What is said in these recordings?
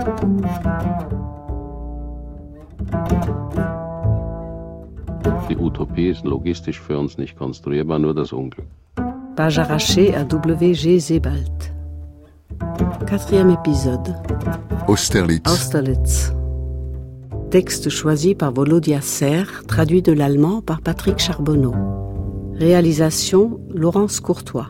Die Utopie ist logistisch für uns nicht konstruierbar, nur das Unglück. Page arrachée à W.G. Sebald. 4e épisode. Austerlitz. Texte choisi par Volodya Serre, traduit de l'allemand par Patrick Charbonneau. Réalisation Laurence Courtois.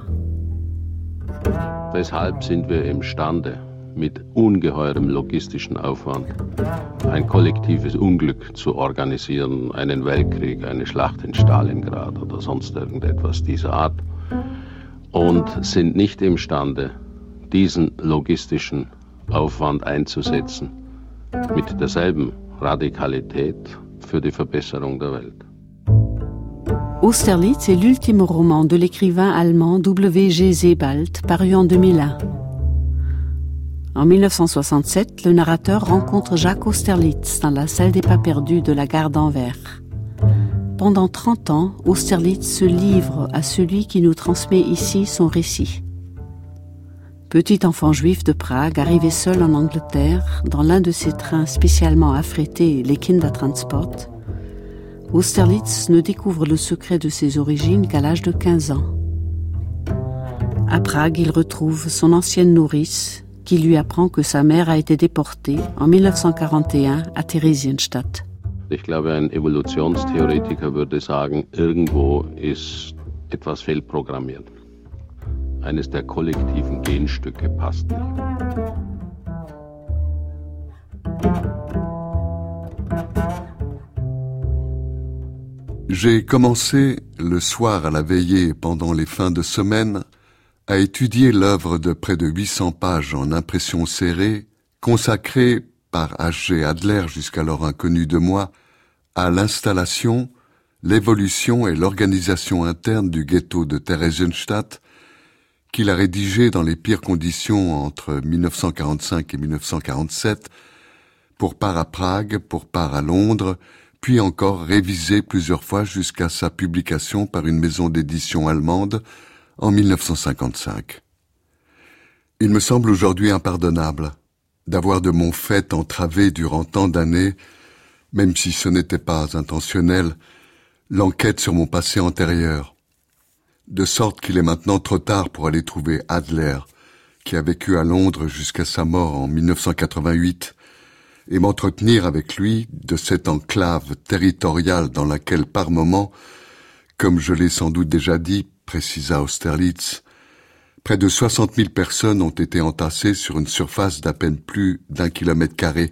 Deshalb sind wir imstande, mit ungeheurem logistischen Aufwand ein kollektives Unglück zu organisieren, einen Weltkrieg, eine Schlacht in Stalingrad oder sonst irgendetwas dieser Art, und sind nicht imstande, diesen logistischen Aufwand einzusetzen mit derselben Radikalität für die Verbesserung der Welt. Austerlitz est l'ultime roman de l'écrivain allemand W.G. Sebald, paru en 2001. En 1967, le narrateur rencontre Jacques Austerlitz dans la salle des pas perdus de la gare d'Anvers. Pendant 30 ans, Austerlitz se livre à celui qui nous transmet ici son récit. Petit enfant juif de Prague, arrivé seul en Angleterre, dans l'un de ces trains spécialement affrétés, les Kindertransport, Austerlitz ne découvre le secret de ses origines qu'à l'âge de 15 ans. À Prague, il retrouve son ancienne nourrice, qui lui apprend que sa mère a été déportée en 1941 à Theresienstadt. Ich glaube, ein Evolutionstheoretiker würde sagen, irgendwo ist etwas fehlprogrammiert. Eines der kollektiven Genstücke passt nicht. J'ai commencé, le soir à la veillée et pendant les fins de semaine, à étudier l'œuvre de près de 800 pages en impression serrée, consacrée par H.G. Adler, jusqu'alors inconnu de moi, à l'installation, l'évolution et l'organisation interne du ghetto de Theresienstadt, qu'il a rédigé dans les pires conditions entre 1945 et 1947, pour part à Prague, pour part à Londres, puis encore révisé plusieurs fois jusqu'à sa publication par une maison d'édition allemande en 1955. Il me semble aujourd'hui impardonnable d'avoir de mon fait entravé durant tant d'années, même si ce n'était pas intentionnel, l'enquête sur mon passé antérieur, de sorte qu'il est maintenant trop tard pour aller trouver Adler, qui a vécu à Londres jusqu'à sa mort en 1988, et m'entretenir avec lui de cette enclave territoriale dans laquelle par moments, comme je l'ai sans doute déjà dit, précisa Austerlitz, près de 60 000 personnes ont été entassées sur une surface d'à peine plus d'1 km².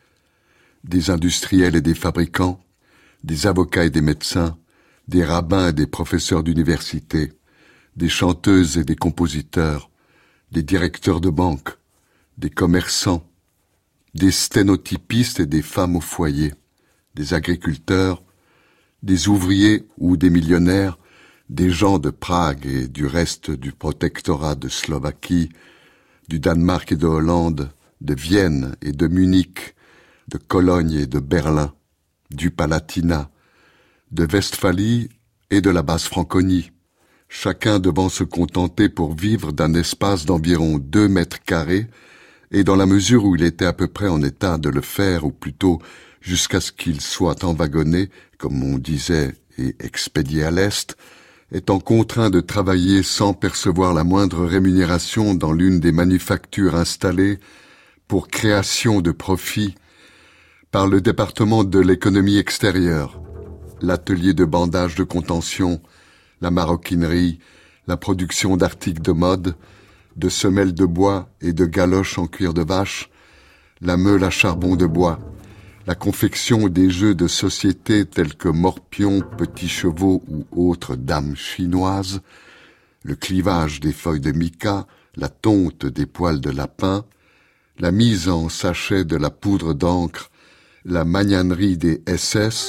Des industriels et des fabricants, des avocats et des médecins, des rabbins et des professeurs d'université, des chanteuses et des compositeurs, des directeurs de banque, des commerçants, des sténotypistes et des femmes au foyer, des agriculteurs, des ouvriers ou des millionnaires, des gens de Prague et du reste du protectorat de Slovaquie, du Danemark et de Hollande, de Vienne et de Munich, de Cologne et de Berlin, du Palatinat, de Westphalie et de la Basse-Franconie, chacun devant se contenter pour vivre d'un espace d'environ 2 mètres carrés, et dans la mesure où il était à peu près en état de le faire, ou plutôt jusqu'à ce qu'il soit enwagonné, comme on disait, et expédié à l'Est, étant contraint de travailler sans percevoir la moindre rémunération dans l'une des manufactures installées pour création de profits par le département de l'économie extérieure, l'atelier de bandage de contention, la maroquinerie, la production d'articles de mode, de semelles de bois et de galoches en cuir de vache, la meule à charbon de bois, la confection des jeux de société tels que morpions, petits chevaux ou autres dames chinoises, le clivage des feuilles de mica, la tonte des poils de lapin, la mise en sachet de la poudre d'encre, la magnanerie des SS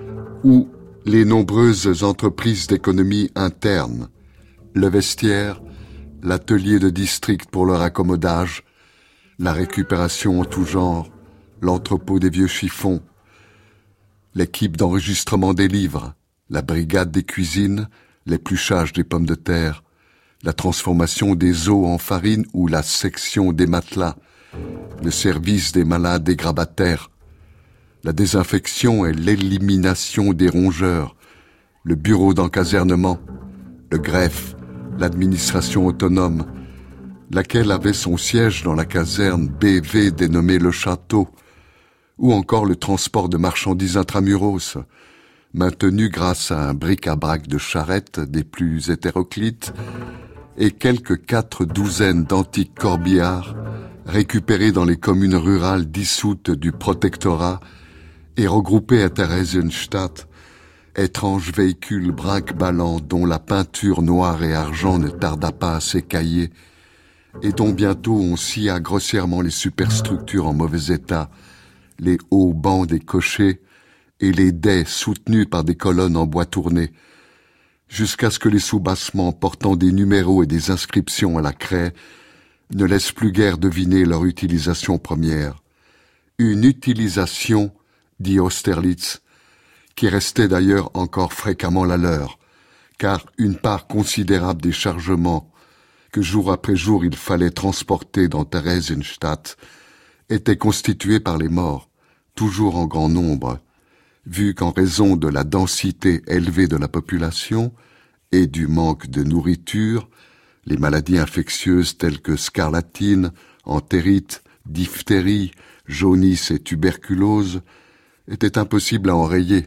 ou les nombreuses entreprises d'économie interne, le vestiaire, l'atelier de district pour leur accommodage, la récupération en tout genre, l'entrepôt des vieux chiffons, l'équipe d'enregistrement des livres, la brigade des cuisines, l'épluchage des pommes de terre, la transformation des os en farine ou la section des matelas, le service des malades et grabataires, la désinfection et l'élimination des rongeurs, le bureau d'encasernement, le greffe, l'administration autonome, laquelle avait son siège dans la caserne BV dénommée Le Château, ou encore le transport de marchandises intramuros, maintenu grâce à un bric-à-brac de charrettes des plus hétéroclites et quelques 4 douzaines d'antiques corbillards récupérés dans les communes rurales dissoutes du protectorat et regroupés à Theresienstadt, étrange véhicule brinque-ballant dont la peinture noire et argent ne tarda pas à s'écailler et dont bientôt on scia grossièrement les superstructures en mauvais état, les hauts bancs des cochers et les dais soutenus par des colonnes en bois tourné, jusqu'à ce que les soubassements portant des numéros et des inscriptions à la craie ne laissent plus guère deviner leur utilisation première. Une utilisation, dit Austerlitz, qui restait d'ailleurs encore fréquemment la leur, car une part considérable des chargements que jour après jour il fallait transporter dans Theresienstadt était constituée par les morts, toujours en grand nombre, vu qu'en raison de la densité élevée de la population et du manque de nourriture, les maladies infectieuses telles que scarlatine, entérite, diphtérie, jaunisse et tuberculose étaient impossibles à enrayer,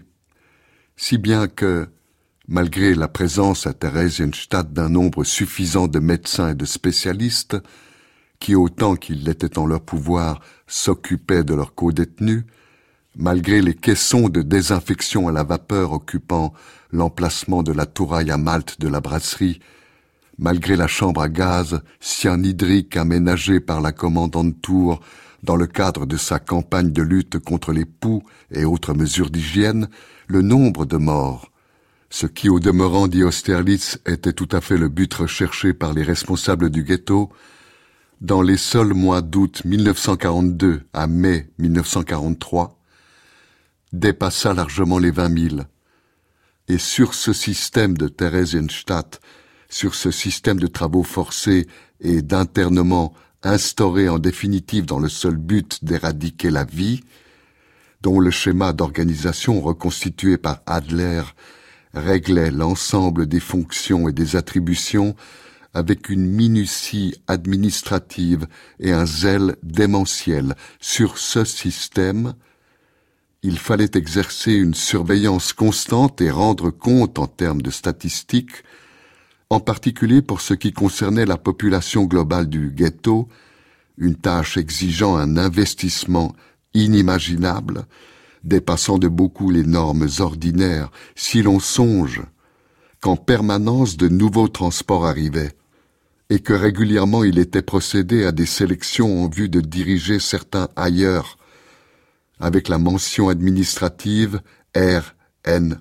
si bien que, malgré la présence à Theresienstadt d'un nombre suffisant de médecins et de spécialistes, qui autant qu'il l'était en leur pouvoir s'occupaient de leurs co-détenus, malgré les caissons de désinfection à la vapeur occupant l'emplacement de la touraille à malte de la brasserie, malgré la chambre à gaz cyanhydrique aménagée par la commandante Tour dans le cadre de sa campagne de lutte contre les poux et autres mesures d'hygiène, le nombre de morts, ce qui au demeurant dit Austerlitz était tout à fait le but recherché par les responsables du ghetto, dans les seuls mois d'août 1942 à mai 1943, dépassa largement les 20 000. Et sur ce système de Theresienstadt, sur ce système de travaux forcés et d'internement instauré en définitive dans le seul but d'éradiquer la vie, dont le schéma d'organisation reconstitué par Adler réglait l'ensemble des fonctions et des attributions avec une minutie administrative et un zèle démentiel. Sur ce système, il fallait exercer une surveillance constante et rendre compte en termes de statistiques, en particulier pour ce qui concernait la population globale du ghetto, une tâche exigeant un investissement inimaginable, dépassant de beaucoup les normes ordinaires, si l'on songe qu'en permanence de nouveaux transports arrivaient, et que régulièrement il était procédé à des sélections en vue de diriger certains ailleurs, avec la mention administrative RNE,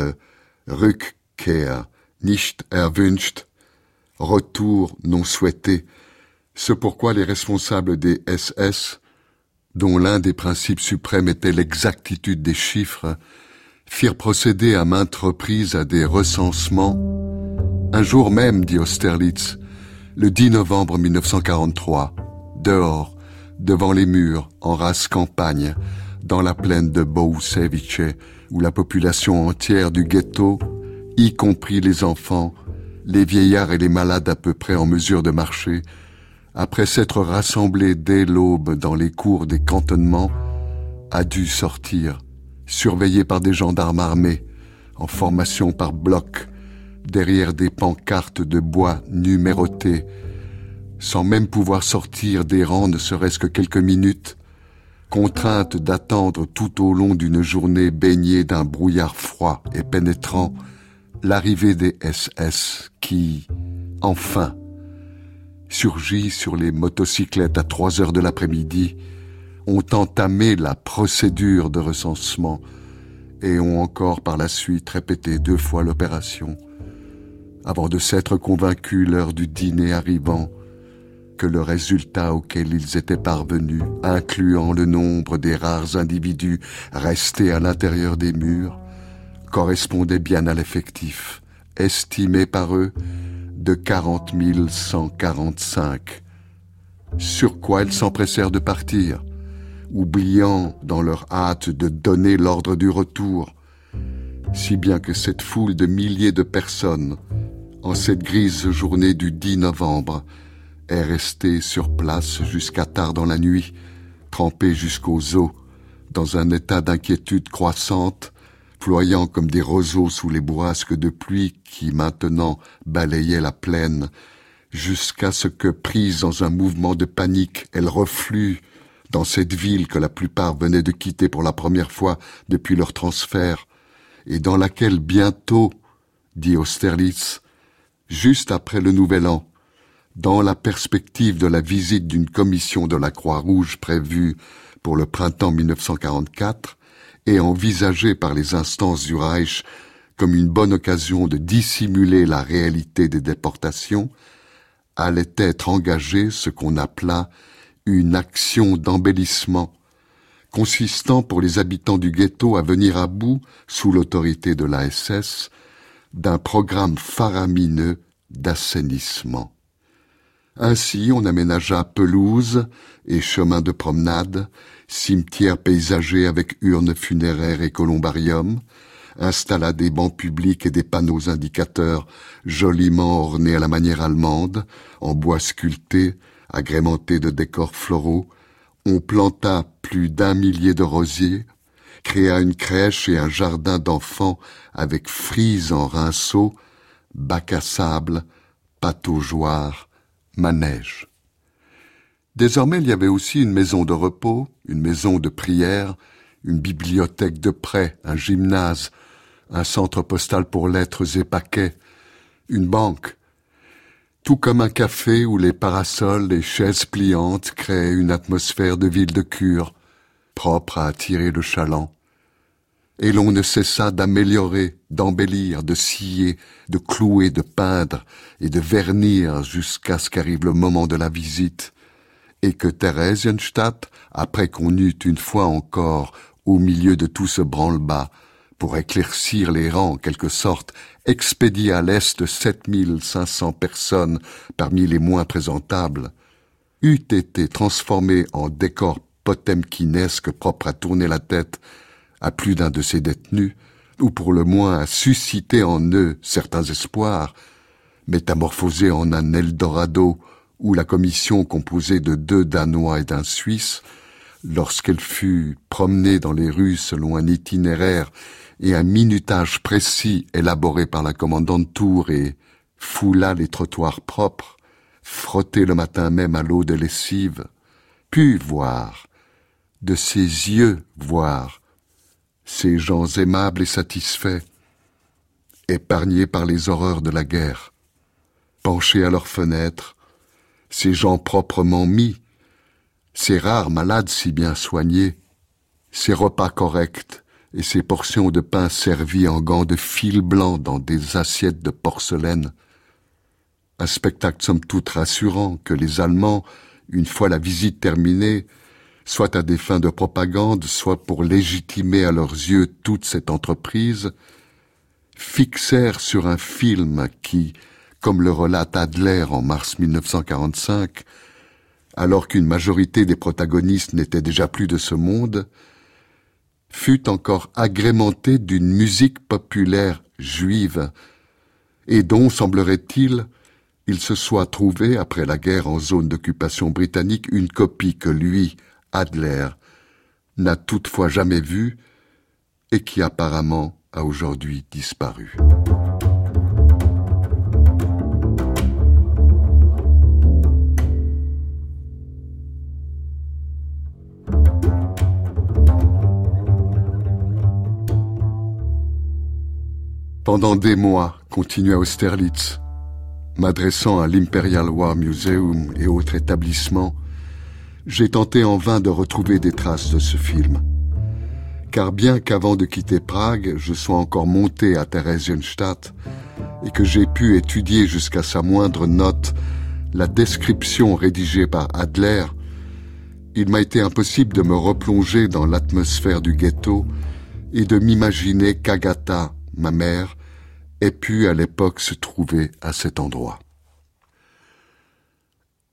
Rückkehr, nicht erwünscht, retour non souhaité, ce pourquoi les responsables des SS, dont l'un des principes suprêmes était l'exactitude des chiffres, firent procéder à maintes reprises à des recensements. Un jour même, dit Austerlitz, le 10 novembre 1943, dehors, devant les murs, en rase campagne, dans la plaine de Bohuševice, où la population entière du ghetto, y compris les enfants, les vieillards et les malades à peu près en mesure de marcher, après s'être rassemblés dès l'aube dans les cours des cantonnements, a dû sortir, surveillé par des gendarmes armés, en formation par bloc, derrière des pancartes de bois numérotées, sans même pouvoir sortir des rangs ne serait-ce que quelques minutes, contrainte d'attendre tout au long d'une journée baignée d'un brouillard froid et pénétrant l'arrivée des SS qui, enfin, surgit sur les motocyclettes à 3 heures de l'après-midi, ont entamé la procédure de recensement et ont encore par la suite répété 2 fois l'opération, avant de s'être convaincus l'heure du dîner arrivant que le résultat auquel ils étaient parvenus, incluant le nombre des rares individus restés à l'intérieur des murs, correspondait bien à l'effectif, estimé par eux de 40 145. sur quoi elles s'empressèrent de partir, oubliant dans leur hâte de donner l'ordre du retour, si bien que cette foule de milliers de personnes, en cette grise journée du 10 novembre, est restée sur place jusqu'à tard dans la nuit, trempée jusqu'aux os, dans un état d'inquiétude croissante, ployant comme des roseaux sous les bourrasques de pluie qui maintenant balayaient la plaine, jusqu'à ce que, prise dans un mouvement de panique, elle reflue dans cette ville que la plupart venaient de quitter pour la première fois depuis leur transfert, et dans laquelle bientôt, dit Austerlitz, juste après le Nouvel An, dans la perspective de la visite d'une commission de la Croix-Rouge prévue pour le printemps 1944 et envisagée par les instances du Reich comme une bonne occasion de dissimuler la réalité des déportations, allait être engagée ce qu'on appela une action d'embellissement, consistant pour les habitants du ghetto à venir à bout, sous l'autorité de la SS, d'un programme faramineux d'assainissement. Ainsi, on aménagea pelouses et chemins de promenade, cimetières paysagers avec urnes funéraires et columbarium, installa des bancs publics et des panneaux indicateurs joliment ornés à la manière allemande, en bois sculpté, agrémentés de décors floraux. On planta plus d'1 millier de rosiers, créa une crèche et un jardin d'enfants avec frises en rinceaux, bac à sable, pataugeoires, manège. Désormais, il y avait aussi une maison de repos, une maison de prière, une bibliothèque de prêt, un gymnase, un centre postal pour lettres et paquets, une banque, tout comme un café où les parasols et chaises pliantes créaient une atmosphère de ville de cure, propre à attirer le chaland. Et l'on ne cessa d'améliorer, d'embellir, de scier, de clouer, de peindre et de vernir jusqu'à ce qu'arrive le moment de la visite, et que Theresienstadt, après qu'on eût une fois encore, au milieu de tout ce branle-bas, pour éclaircir les rangs en quelque sorte, expédié à l'Est 7500 personnes parmi les moins présentables, eût été transformée en décor potemkinesque propre à tourner la tête à plus d'un de ses détenus, ou pour le moins à susciter en eux certains espoirs, métamorphosés en un Eldorado où la commission composée de 2 Danois et d'un Suisse, lorsqu'elle fut promenée dans les rues selon un itinéraire et un minutage précis élaboré par la commandante Tour et foula les trottoirs propres, frottés le matin même à l'eau de lessive, put voir, de ses yeux voir, ces gens aimables et satisfaits, épargnés par les horreurs de la guerre, penchés à leurs fenêtres, ces gens proprement mis, ces rares malades si bien soignés, ces repas corrects et ces portions de pain servies en gants de fil blanc dans des assiettes de porcelaine. Un spectacle somme toute rassurant que les Allemands, une fois la visite terminée, soit à des fins de propagande, soit pour légitimer à leurs yeux toute cette entreprise, fixèrent sur un film qui, comme le relate Adler en mars 1945, alors qu'une majorité des protagonistes n'étaient déjà plus de ce monde, fut encore agrémenté d'une musique populaire juive, et dont, semblerait-il, il se soit trouvé, après la guerre en zone d'occupation britannique, une copie que lui, Adler, n'a toutefois jamais vue et qui apparemment a aujourd'hui disparu. Pendant des mois, continua Austerlitz, m'adressant à l'Imperial War Museum et autres établissements, j'ai tenté en vain de retrouver des traces de ce film. Car bien qu'avant de quitter Prague, je sois encore monté à Theresienstadt et que j'ai pu étudier jusqu'à sa moindre note la description rédigée par Adler, il m'a été impossible de me replonger dans l'atmosphère du ghetto et de m'imaginer qu'Agatha, ma mère, ait pu à l'époque se trouver à cet endroit.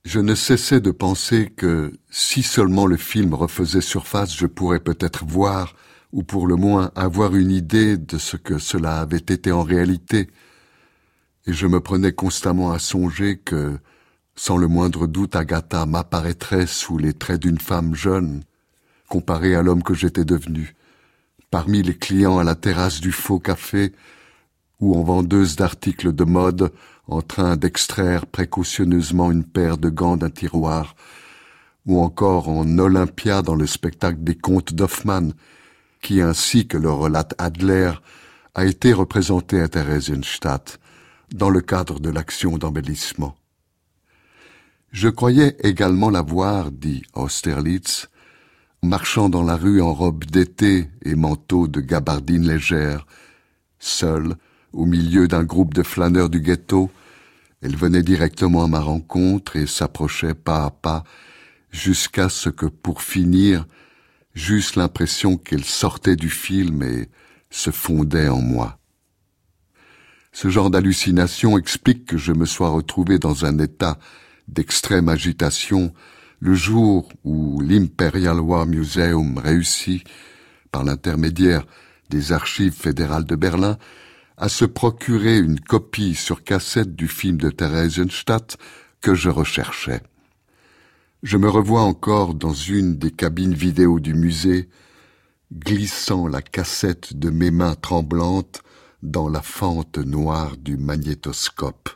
Je ne cessais de penser que, si seulement le film refaisait surface, je pourrais peut-être voir, ou pour le moins avoir une idée de ce que cela avait été en réalité. Et je me prenais constamment à songer que, sans le moindre doute, Agatha m'apparaîtrait sous les traits d'une femme jeune, comparée à l'homme que j'étais devenu, parmi les clients à la terrasse du Faux Café, ou en vendeuse d'articles de mode, en train d'extraire précautionneusement une paire de gants d'un tiroir, ou encore en Olympia dans le spectacle des contes d'Hoffmann, qui, ainsi que le relate Adler, a été représenté à Theresienstadt, dans le cadre de l'action d'embellissement. Je croyais également la voir, dit Austerlitz, marchant dans la rue en robe d'été et manteau de gabardine légère, seule, au milieu d'un groupe de flâneurs du ghetto. Elle venait directement à ma rencontre et s'approchait pas à pas, jusqu'à ce que, pour finir, j'eusse l'impression qu'elle sortait du film et se fondait en moi. Ce genre d'hallucination explique que je me sois retrouvé dans un état d'extrême agitation le jour où l'Imperial War Museum réussit, par l'intermédiaire des archives fédérales de Berlin, à se procurer une copie sur cassette du film de Theresienstadt que je recherchais. Je me revois encore dans une des cabines vidéo du musée, glissant la cassette de mes mains tremblantes dans la fente noire du magnétoscope.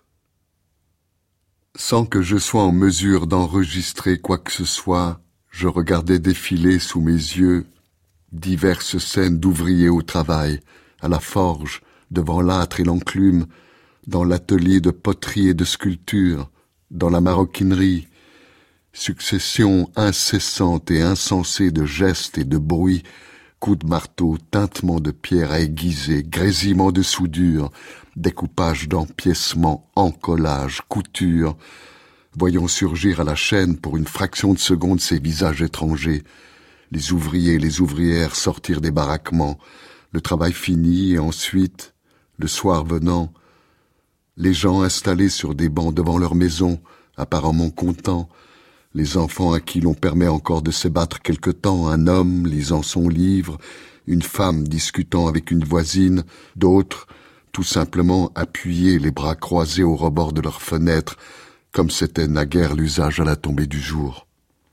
Sans que je sois en mesure d'enregistrer quoi que ce soit, je regardais défiler sous mes yeux diverses scènes d'ouvriers au travail, à la forge, devant l'âtre et l'enclume, dans l'atelier de poterie et de sculpture, dans la maroquinerie, succession incessante et insensée de gestes et de bruits, coups de marteau, tintements de pierre à aiguiser, grésillements de soudure, découpage d'empiècements, encollage, couture, voyant surgir à la chaîne pour une fraction de seconde ces visages étrangers, les ouvriers et les ouvrières sortir des baraquements, le travail fini et ensuite, le soir venant, les gens installés sur des bancs devant leur maison, apparemment contents, les enfants à qui l'on permet encore de se battre quelque temps, un homme lisant son livre, une femme discutant avec une voisine, d'autres, tout simplement appuyés, les bras croisés au rebord de leurs fenêtres, comme c'était naguère l'usage à la tombée du jour.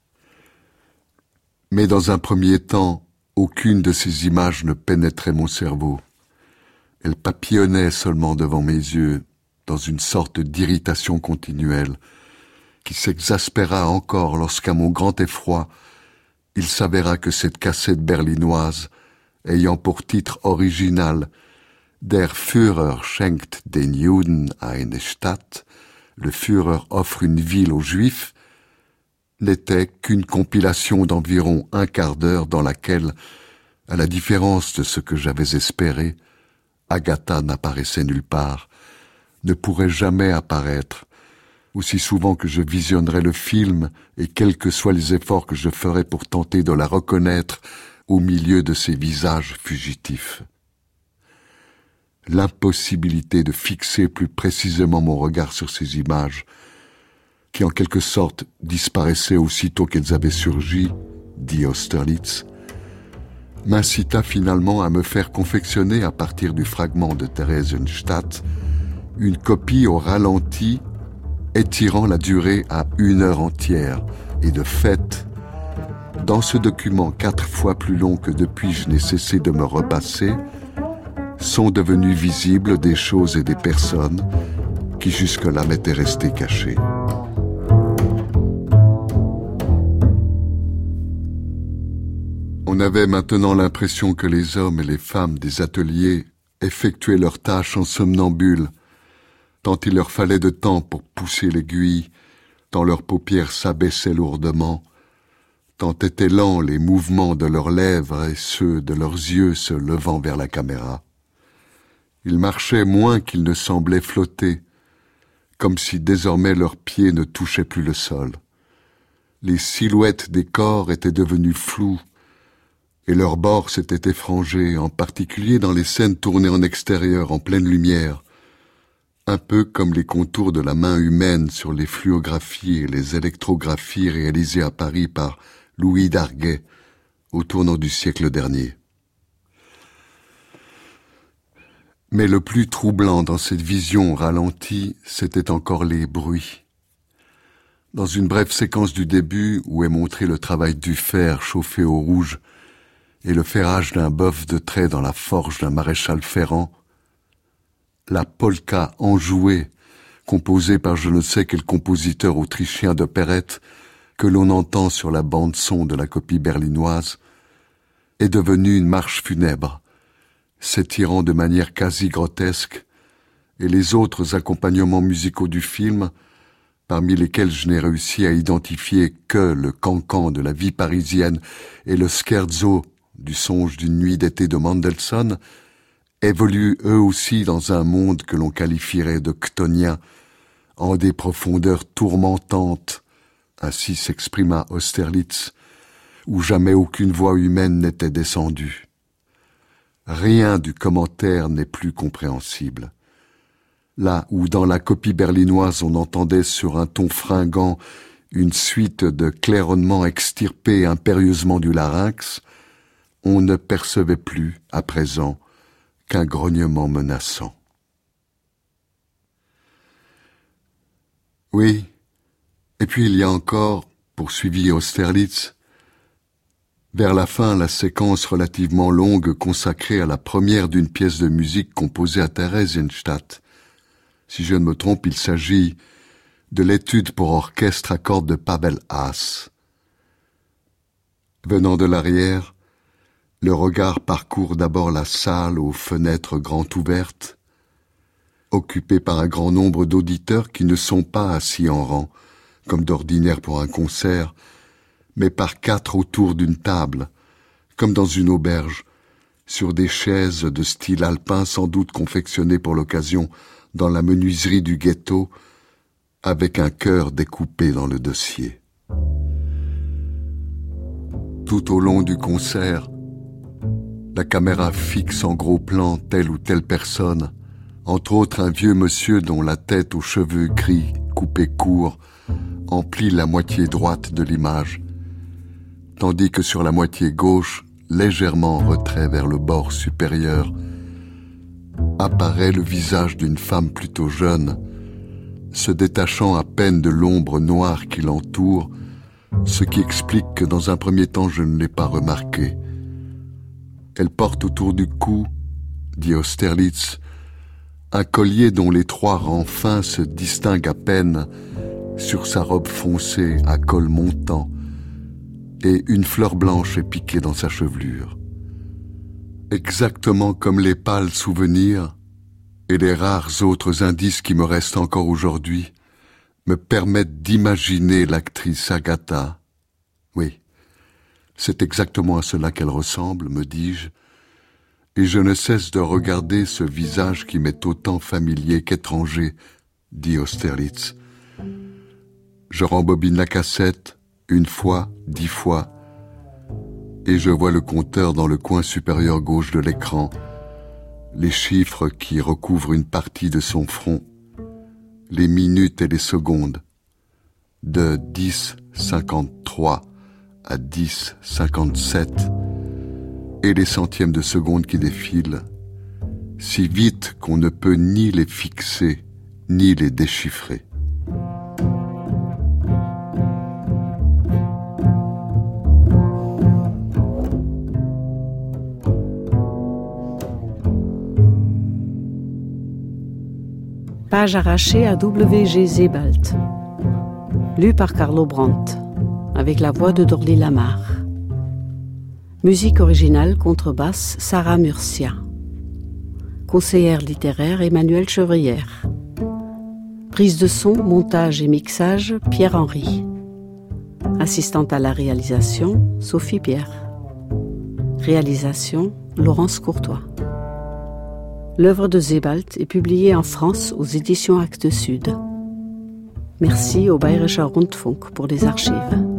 Mais dans un premier temps, aucune de ces images ne pénétrait mon cerveau. Elles papillonnaient seulement devant mes yeux, dans une sorte d'irritation continuelle, qui s'exaspéra encore lorsqu'à mon grand effroi, il s'avéra que cette cassette berlinoise, ayant pour titre original « Der Führer schenkt den Juden eine Stadt », le Führer offre une ville aux Juifs, n'était qu'une compilation d'environ un quart d'heure dans laquelle, à la différence de ce que j'avais espéré, Agatha n'apparaissait nulle part, ne pourrait jamais apparaître, aussi souvent que je visionnerai le film et quels que soient les efforts que je ferai pour tenter de la reconnaître au milieu de ces visages fugitifs. L'impossibilité de fixer plus précisément mon regard sur ces images, qui en quelque sorte disparaissaient aussitôt qu'elles avaient surgi, dit Austerlitz, m'incita finalement à me faire confectionner à partir du fragment de Theresienstadt une copie au ralenti étirant la durée à 1 heure entière. Et de fait, dans ce document 4 fois plus long que depuis je n'ai cessé de me repasser, sont devenues visibles des choses et des personnes qui jusque-là m'étaient restées cachées. On avait maintenant l'impression que les hommes et les femmes des ateliers effectuaient leurs tâches en somnambule, tant il leur fallait de temps pour pousser l'aiguille, tant leurs paupières s'abaissaient lourdement, tant étaient lents les mouvements de leurs lèvres et ceux de leurs yeux se levant vers la caméra. Ils marchaient moins qu'ils ne semblaient flotter, comme si désormais leurs pieds ne touchaient plus le sol. Les silhouettes des corps étaient devenues floues, et leurs bords s'étaient effrangés, en particulier dans les scènes tournées en extérieur, en pleine lumière, un peu comme les contours de la main humaine sur les fluographies et les électrographies réalisées à Paris par Louis Darguet au tournant du siècle dernier. Mais le plus troublant dans cette vision ralentie, c'était encore les bruits. Dans une brève séquence du début où est montré le travail du fer chauffé au rouge et le ferrage d'un bœuf de trait dans la forge d'un maréchal ferrant, la polka enjouée, composée par je ne sais quel compositeur autrichien d'opérette, que l'on entend sur la bande-son de la copie berlinoise, est devenue une marche funèbre, s'étirant de manière quasi grotesque, et les autres accompagnements musicaux du film, parmi lesquels je n'ai réussi à identifier que le cancan de la vie parisienne et le scherzo du songe d'une nuit d'été de Mendelssohn, évoluent eux aussi dans un monde que l'on qualifierait de chtonien, en des profondeurs tourmentantes, ainsi s'exprima Austerlitz, où jamais aucune voix humaine n'était descendue. Rien du commentaire n'est plus compréhensible. Là où dans la copie berlinoise on entendait sur un ton fringant une suite de claironnements extirpés impérieusement du larynx, on ne percevait plus, à présent, qu'un grognement menaçant. Oui, et puis il y a encore, poursuivit Austerlitz, vers la fin la séquence relativement longue consacrée à la première d'une pièce de musique composée à Theresienstadt. Si je ne me trompe, il s'agit de l'étude pour orchestre à cordes de Pavel Haas. Venant de l'arrière, le regard parcourt d'abord la salle aux fenêtres grand ouvertes, occupée par un grand nombre d'auditeurs qui ne sont pas assis en rang, comme d'ordinaire pour un concert, mais par 4 autour d'une table, comme dans une auberge, sur des chaises de style alpin sans doute confectionnées pour l'occasion dans la menuiserie du ghetto, avec un cœur découpé dans le dossier. Tout au long du concert, la caméra fixe en gros plan telle ou telle personne, entre autres un vieux monsieur dont la tête aux cheveux gris, coupés courts, emplit la moitié droite de l'image, tandis que sur la moitié gauche, légèrement en retrait vers le bord supérieur, apparaît le visage d'une femme plutôt jeune, se détachant à peine de l'ombre noire qui l'entoure, ce qui explique que dans un premier temps je ne l'ai pas remarqué. Elle porte autour du cou, dit Austerlitz, un collier dont les 3 rangs fins se distinguent à peine sur sa robe foncée à col montant, et une fleur blanche est piquée dans sa chevelure. Exactement comme les pâles souvenirs et les rares autres indices qui me restent encore aujourd'hui me permettent d'imaginer l'actrice Agatha. Oui, c'est exactement à cela qu'elle ressemble, me dis-je, et je ne cesse de regarder ce visage qui m'est autant familier qu'étranger, dit Austerlitz. Je rembobine la cassette, 1 fois, 10 fois, et je vois le compteur dans le coin supérieur gauche de l'écran, les chiffres qui recouvrent une partie de son front, les minutes et les secondes, de 10,53 à 10,57, et les centièmes de seconde qui défilent, si vite qu'on ne peut ni les fixer, ni les déchiffrer. Page arrachée à W.G. Sebald. Lu par Carlo Brandt, avec la voix de Dorly Lamarre. Musique originale, contrebasse, Sarah Murcia. Conseillère littéraire, Emmanuelle Chevrière. Prise de son, montage et mixage, Pierre-Henry. Assistante à la réalisation, Sophie Pierre. Réalisation, Laurence Courtois. L'œuvre de Sebald est publiée en France aux éditions Actes Sud. Merci au Bayerischer Rundfunk pour les archives.